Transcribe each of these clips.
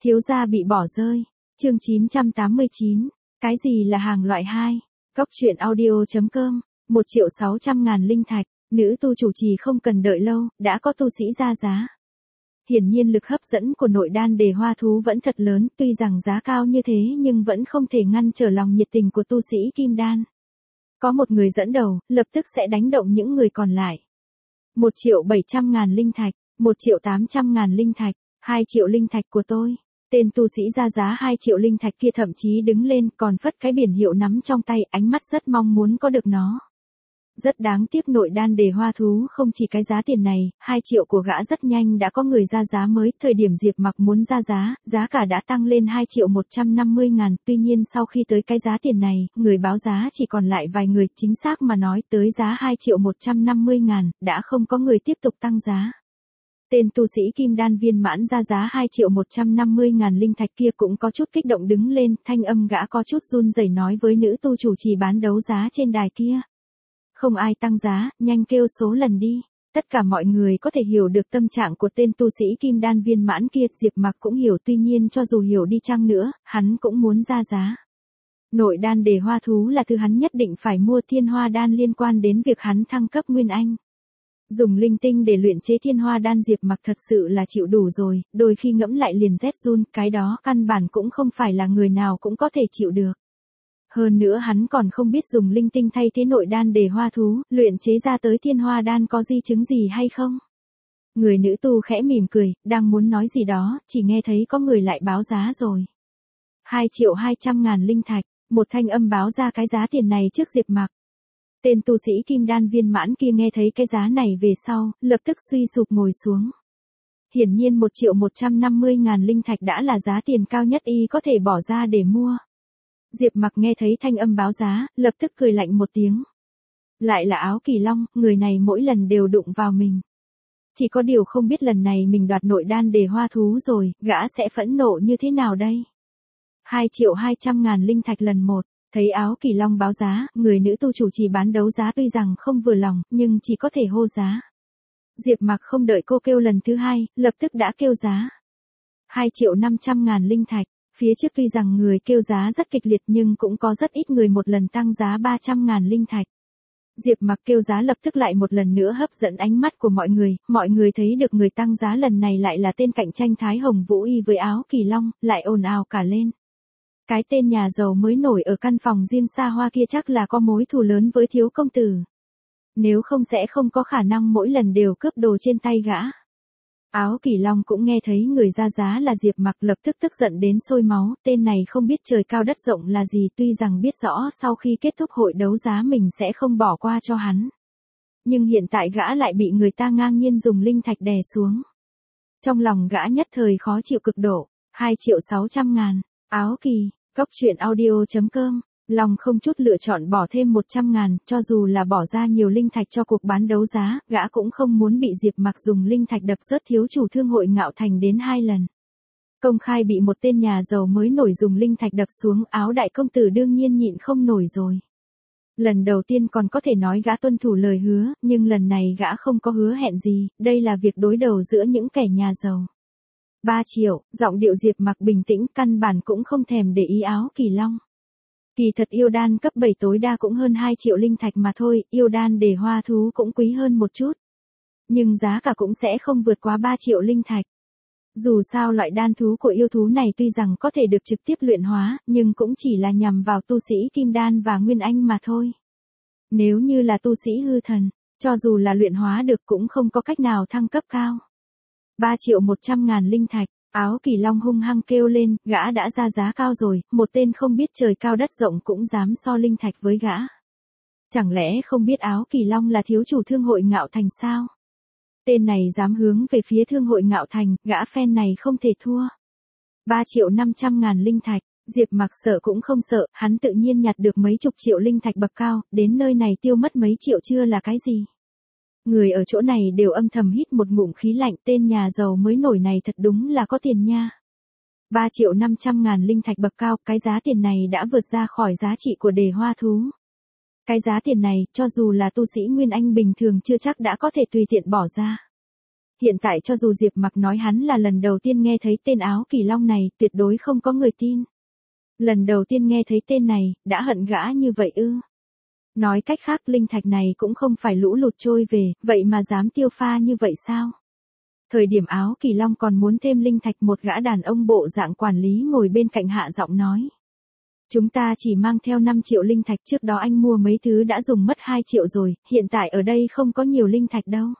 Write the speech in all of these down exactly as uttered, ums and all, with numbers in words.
Thiếu gia bị bỏ rơi. Chương chín trăm tám mươi chín. Cái gì là hàng loại hai? Góc truyện audio chấm com. một triệu sáu trăm ngàn linh thạch, nữ tu chủ trì không cần đợi lâu, đã có tu sĩ ra giá. Hiển nhiên lực hấp dẫn của nội đan đề hoa thú vẫn thật lớn, tuy rằng giá cao như thế nhưng vẫn không thể ngăn trở lòng nhiệt tình của tu sĩ kim đan. Có một người dẫn đầu, lập tức sẽ đánh động những người còn lại. một triệu bảy trăm ngàn linh thạch, một triệu tám trăm ngàn linh thạch, hai triệu linh thạch của tôi. Tên tu sĩ ra giá hai triệu linh thạch kia thậm chí đứng lên còn phất cái biển hiệu nắm trong tay, ánh mắt rất mong muốn có được nó. Rất đáng tiếc nội đan đề hoa thú không chỉ cái giá tiền này, hai triệu của gã rất nhanh đã có người ra giá mới, thời điểm Diệp Mặc muốn ra giá, giá cả đã tăng lên hai triệu một trăm năm mươi ngàn, tuy nhiên sau khi tới cái giá tiền này, người báo giá chỉ còn lại vài người, chính xác mà nói tới giá hai triệu một trăm năm mươi ngàn, đã không có người tiếp tục tăng giá. Tên tu sĩ kim đan viên mãn ra giá hai triệu một trăm năm mươi ngàn linh thạch kia cũng có chút kích động đứng lên, thanh âm gã có chút run rẩy nói với nữ tu chủ trì bán đấu giá trên đài kia. Không ai tăng giá, nhanh kêu số lần đi. Tất cả mọi người có thể hiểu được tâm trạng của tên tu sĩ kim đan viên mãn kia, Diệp Mặc cũng hiểu, tuy nhiên cho dù hiểu đi chăng nữa, hắn cũng muốn ra giá. Nội đan đề hoa thú là thứ hắn nhất định phải mua, thiên hoa đan liên quan đến việc hắn thăng cấp nguyên anh. Dùng linh tinh để luyện chế thiên hoa đan Diệp Mặc thật sự là chịu đủ rồi, đôi khi ngẫm lại liền rét run, cái đó căn bản cũng không phải là người nào cũng có thể chịu được. Hơn nữa hắn còn không biết dùng linh tinh thay thế nội đan đề hoa thú, luyện chế ra tới thiên hoa đan có di chứng gì hay không? Người nữ tu khẽ mỉm cười, đang muốn nói gì đó, chỉ nghe thấy có người lại báo giá rồi. hai triệu hai trăm ngàn linh thạch, một thanh âm báo ra cái giá tiền này trước Diệp Mặc. Tên tu sĩ kim đan viên mãn kia nghe thấy cái giá này về sau, lập tức suy sụp ngồi xuống. Hiển nhiên một triệu một trăm năm mươi ngàn linh thạch đã là giá tiền cao nhất y có thể bỏ ra để mua. Diệp Mặc nghe thấy thanh âm báo giá, lập tức cười lạnh một tiếng. Lại là Áo Kỳ Long, người này mỗi lần đều đụng vào mình. Chỉ có điều không biết lần này mình đoạt nội đan đề hoa thú rồi, gã sẽ phẫn nộ như thế nào đây? hai triệu hai trăm ngàn linh thạch lần một, thấy Áo Kỳ Long báo giá, người nữ tu chủ trì bán đấu giá tuy rằng không vừa lòng, nhưng chỉ có thể hô giá. Diệp Mặc không đợi cô kêu lần thứ hai, lập tức đã kêu giá. hai triệu năm trăm ngàn linh thạch. Phía trước tuy rằng người kêu giá rất kịch liệt nhưng cũng có rất ít người một lần tăng giá ba trăm ngàn linh thạch. Diệp Mặc kêu giá lập tức lại một lần nữa hấp dẫn ánh mắt của mọi người, mọi người thấy được người tăng giá lần này lại là tên cạnh tranh Thái Hồng Vũ Y với Áo Kỳ Long, lại ồn ào cả lên. Cái tên nhà giàu mới nổi ở căn phòng riêng xa hoa kia chắc là có mối thù lớn với thiếu công tử. Nếu không sẽ không có khả năng mỗi lần đều cướp đồ trên tay gã. Áo Kỳ Long cũng nghe thấy người ra giá là Diệp Mặc, lập tức tức giận đến sôi máu, tên này không biết trời cao đất rộng là gì, tuy rằng biết rõ sau khi kết thúc hội đấu giá mình sẽ không bỏ qua cho hắn. Nhưng hiện tại gã lại bị người ta ngang nhiên dùng linh thạch đè xuống. Trong lòng gã nhất thời khó chịu cực độ, hai triệu sáu trăm ngàn, Áo Kỳ, góc truyện audio chấm com. Lòng không chút lựa chọn bỏ thêm một trăm ngàn, cho dù là bỏ ra nhiều linh thạch cho cuộc bán đấu giá, gã cũng không muốn bị Diệp Mặc dùng linh thạch đập rớt thiếu chủ thương hội Ngạo Thành đến hai lần. Công khai bị một tên nhà giàu mới nổi dùng linh thạch đập xuống, Áo đại công tử đương nhiên nhịn không nổi rồi. Lần đầu tiên còn có thể nói gã tuân thủ lời hứa, nhưng lần này gã không có hứa hẹn gì, đây là việc đối đầu giữa những kẻ nhà giàu. ba triệu, giọng điệu Diệp Mặc bình tĩnh, căn bản cũng không thèm để ý Áo Kỳ Long. Kỳ thật yêu đan cấp bảy tối đa cũng hơn hai triệu linh thạch mà thôi, yêu đan đề hoa thú cũng quý hơn một chút. Nhưng giá cả cũng sẽ không vượt quá ba triệu linh thạch. Dù sao loại đan thú của yêu thú này tuy rằng có thể được trực tiếp luyện hóa, nhưng cũng chỉ là nhằm vào tu sĩ kim đan và nguyên anh mà thôi. Nếu như là tu sĩ hư thần, cho dù là luyện hóa được cũng không có cách nào thăng cấp cao. ba triệu một trăm ngàn linh thạch. Áo Kỳ Long hung hăng kêu lên, gã đã ra giá cao rồi, một tên không biết trời cao đất rộng cũng dám so linh thạch với gã. Chẳng lẽ không biết Áo Kỳ Long là thiếu chủ thương hội Ngạo Thành sao? Tên này dám hướng về phía thương hội Ngạo Thành, gã phen này không thể thua. ba triệu năm trăm ngàn linh thạch, Diệp Mặc sợ cũng không sợ, hắn tự nhiên nhặt được mấy chục triệu linh thạch bậc cao, đến nơi này tiêu mất mấy triệu chưa là cái gì. Người ở chỗ này đều âm thầm hít một ngụm khí lạnh, tên nhà giàu mới nổi này thật đúng là có tiền nha. ba triệu năm trăm ngàn linh thạch bậc cao, cái giá tiền này đã vượt ra khỏi giá trị của đề hoa thú. Cái giá tiền này, cho dù là tu sĩ Nguyên Anh bình thường chưa chắc đã có thể tùy tiện bỏ ra. Hiện tại cho dù Diệp Mặc nói hắn là lần đầu tiên nghe thấy tên Áo Kỳ Long này, tuyệt đối không có người tin. Lần đầu tiên nghe thấy tên này, đã hận gã như vậy ư? Nói cách khác linh thạch này cũng không phải lũ lụt trôi về, vậy mà dám tiêu pha như vậy sao? Thời điểm Áo Kỳ Long còn muốn thêm linh thạch, một gã đàn ông bộ dạng quản lý ngồi bên cạnh hạ giọng nói. Chúng ta chỉ mang theo năm triệu linh thạch, trước đó anh mua mấy thứ đã dùng mất hai triệu rồi, hiện tại ở đây không có nhiều linh thạch đâu.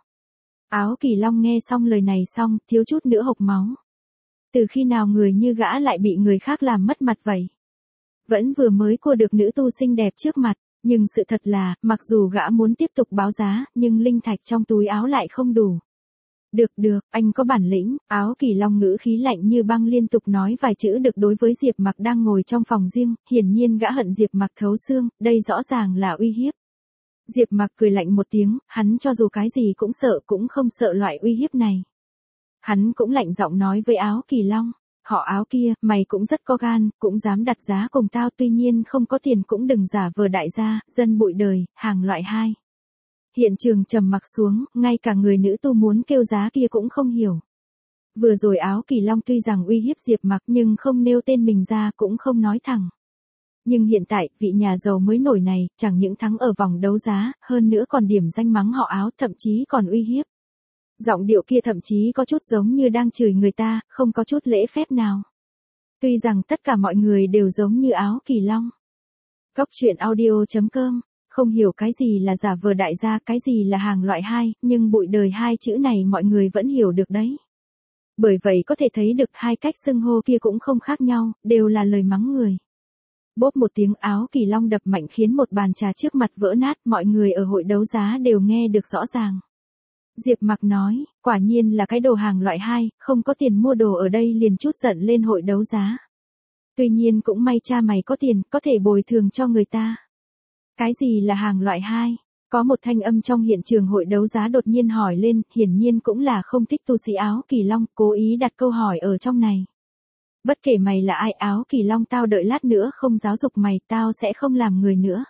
Áo Kỳ Long nghe xong lời này xong, thiếu chút nữa hộc máu. Từ khi nào người như gã lại bị người khác làm mất mặt vậy? Vẫn vừa mới cua được nữ tu xinh đẹp trước mặt, nhưng sự thật là, mặc dù gã muốn tiếp tục báo giá, nhưng linh thạch trong túi áo lại không đủ. Được được, anh có bản lĩnh. Áo Kỳ Long ngữ khí lạnh như băng liên tục nói vài chữ được đối với Diệp Mặc đang ngồi trong phòng riêng, hiển nhiên gã hận Diệp Mặc thấu xương, đây rõ ràng là uy hiếp. Diệp Mặc cười lạnh một tiếng, hắn cho dù cái gì cũng sợ cũng không sợ loại uy hiếp này. Hắn cũng lạnh giọng nói với Áo Kỳ Long, họ Áo kia, mày cũng rất có gan, cũng dám đặt giá cùng tao, tuy nhiên không có tiền cũng đừng giả vờ đại gia, dân bụi đời, hàng loại hai. Hiện trường trầm mặc xuống, ngay cả người nữ tu muốn kêu giá kia cũng không hiểu. Vừa rồi Áo Kỳ Long tuy rằng uy hiếp Diệp Mặc nhưng không nêu tên mình ra, cũng không nói thẳng. Nhưng hiện tại, vị nhà giàu mới nổi này, chẳng những thắng ở vòng đấu giá, hơn nữa còn điểm danh mắng họ Áo, thậm chí còn uy hiếp. Giọng điệu kia thậm chí có chút giống như đang chửi người ta, không có chút lễ phép nào. Tuy rằng tất cả mọi người đều giống như Áo Kỳ Long. Góc truyện audio chấm com, không hiểu cái gì là giả vờ đại gia, cái gì là hàng loại hai, nhưng bụi đời hai chữ này mọi người vẫn hiểu được đấy. Bởi vậy có thể thấy được hai cách xưng hô kia cũng không khác nhau, đều là lời mắng người. Bốp một tiếng, Áo Kỳ Long đập mạnh khiến một bàn trà trước mặt vỡ nát, mọi người ở hội đấu giá đều nghe được rõ ràng. Diệp Mặc nói, quả nhiên là cái đồ hàng loại hai, không có tiền mua đồ ở đây liền chút giận lên hội đấu giá. Tuy nhiên cũng may cha mày có tiền, có thể bồi thường cho người ta. Cái gì là hàng loại hai? Có một thanh âm trong hiện trường hội đấu giá đột nhiên hỏi lên, hiển nhiên cũng là không thích tu sĩ Áo Kỳ Long, cố ý đặt câu hỏi ở trong này. Bất kể mày là ai, Áo Kỳ Long, tao đợi lát nữa không giáo dục mày, tao sẽ không làm người nữa.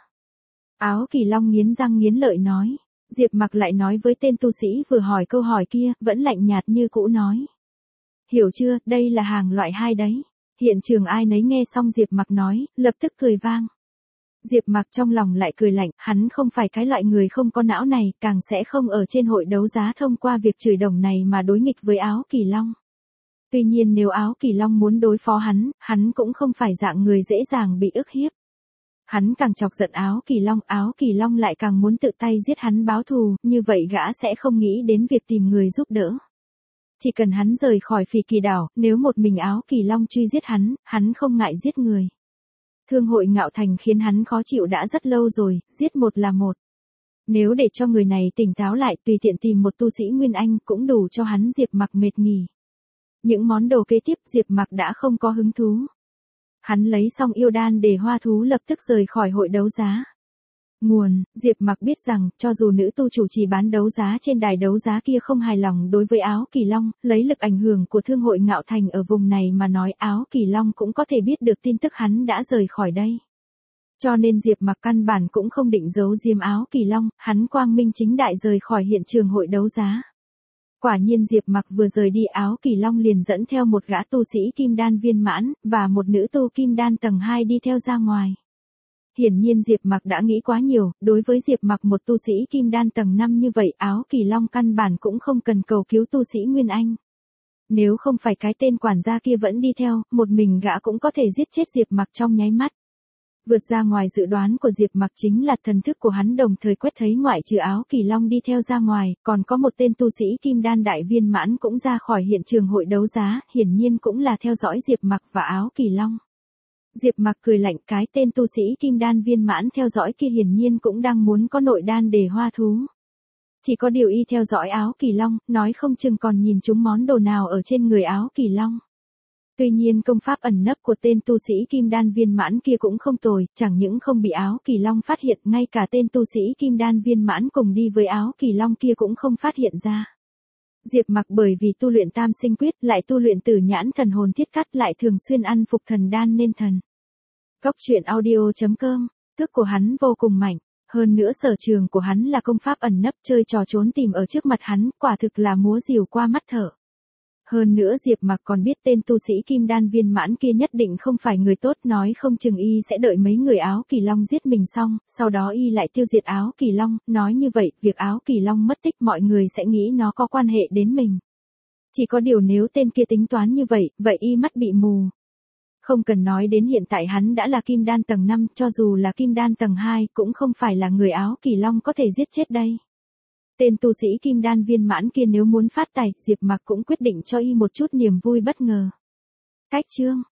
Áo Kỳ Long nghiến răng nghiến lợi nói. Diệp Mặc lại nói với tên tu sĩ vừa hỏi câu hỏi kia, vẫn lạnh nhạt như cũ nói. Hiểu chưa, đây là hàng loại hai đấy. Hiện trường ai nấy nghe xong Diệp Mặc nói, lập tức cười vang. Diệp Mặc trong lòng lại cười lạnh, hắn không phải cái loại người không có não này, càng sẽ không ở trên hội đấu giá thông qua việc chửi đồng này mà đối nghịch với Áo Kỳ Long. Tuy nhiên nếu Áo Kỳ Long muốn đối phó hắn, hắn cũng không phải dạng người dễ dàng bị ức hiếp. Hắn càng chọc giận Áo Kỳ Long, Áo Kỳ Long lại càng muốn tự tay giết hắn báo thù, như vậy gã sẽ không nghĩ đến việc tìm người giúp đỡ. Chỉ cần hắn rời khỏi Phỉ Kỳ đảo, nếu một mình Áo Kỳ Long truy giết hắn, hắn không ngại giết người. Thương hội Ngạo Thành khiến hắn khó chịu đã rất lâu rồi, giết một là một. Nếu để cho người này tỉnh táo lại, tùy tiện tìm một tu sĩ Nguyên Anh cũng đủ cho hắn Diệp Mặc mệt nghỉ. Những món đồ kế tiếp Diệp Mặc đã không có hứng thú. Hắn lấy xong yêu đan để hoa thú lập tức rời khỏi hội đấu giá. Nguồn, Diệp Mặc biết rằng, cho dù nữ tu chủ trì bán đấu giá trên đài đấu giá kia không hài lòng đối với Áo Kỳ Long, lấy lực ảnh hưởng của thương hội Ngạo Thành ở vùng này mà nói, Áo Kỳ Long cũng có thể biết được tin tức hắn đã rời khỏi đây. Cho nên Diệp Mặc căn bản cũng không định giấu diếm Áo Kỳ Long, hắn quang minh chính đại rời khỏi hiện trường hội đấu giá. Quả nhiên Diệp Mặc vừa rời đi, Áo Kỳ Long liền dẫn theo một gã tu sĩ kim đan viên mãn, và một nữ tu kim đan tầng hai đi theo ra ngoài. Hiển nhiên Diệp Mặc đã nghĩ quá nhiều, đối với Diệp Mặc một tu sĩ kim đan tầng năm như vậy, Áo Kỳ Long căn bản cũng không cần cầu cứu tu sĩ Nguyên Anh. Nếu không phải cái tên quản gia kia vẫn đi theo, một mình gã cũng có thể giết chết Diệp Mặc trong nháy mắt. Vượt ra ngoài dự đoán của Diệp Mặc chính là thần thức của hắn đồng thời quét thấy ngoại trừ Áo Kỳ Long đi theo ra ngoài, còn có một tên tu sĩ kim đan đại viên mãn cũng ra khỏi hiện trường hội đấu giá, hiển nhiên cũng là theo dõi Diệp Mặc và Áo Kỳ Long. Diệp Mặc cười lạnh, cái tên tu sĩ kim đan viên mãn theo dõi kia hiển nhiên cũng đang muốn có nội đan để hoa thú. Chỉ có điều y theo dõi Áo Kỳ Long, nói không chừng còn nhìn trúng món đồ nào ở trên người Áo Kỳ Long. Tuy nhiên công pháp ẩn nấp của tên tu sĩ kim đan viên mãn kia cũng không tồi, chẳng những không bị Áo Kỳ Long phát hiện, ngay cả tên tu sĩ kim đan viên mãn cùng đi với Áo Kỳ Long kia cũng không phát hiện ra. Diệp Mặc bởi vì tu luyện Tam Sinh Quyết, lại tu luyện Tử Nhãn Thần Hồn Thiết Cắt, lại thường xuyên ăn phục thần đan nên thần. Góc truyện audio chấm com, cước của hắn vô cùng mạnh. Hơn nữa sở trường của hắn là công pháp ẩn nấp, chơi trò trốn tìm ở trước mặt hắn, quả thực là múa rìu qua mắt thợ. Hơn nữa Diệp Mặc còn biết tên tu sĩ kim đan viên mãn kia nhất định không phải người tốt, nói không chừng y sẽ đợi mấy người áo kỳ long giết mình xong, sau đó y lại tiêu diệt áo kỳ long, nói như vậy, việc áo kỳ long mất tích mọi người sẽ nghĩ nó có quan hệ đến mình. Chỉ có điều nếu tên kia tính toán như vậy, vậy y mắt bị mù. Không cần nói đến hiện tại hắn đã là kim đan tầng năm, cho dù là kim đan tầng hai cũng không phải là người áo kỳ long có thể giết chết đây. Tên tu sĩ kim đan viên mãn kia nếu muốn phát tài, Diệp Mặc cũng quyết định cho y một chút niềm vui bất ngờ. Cách chương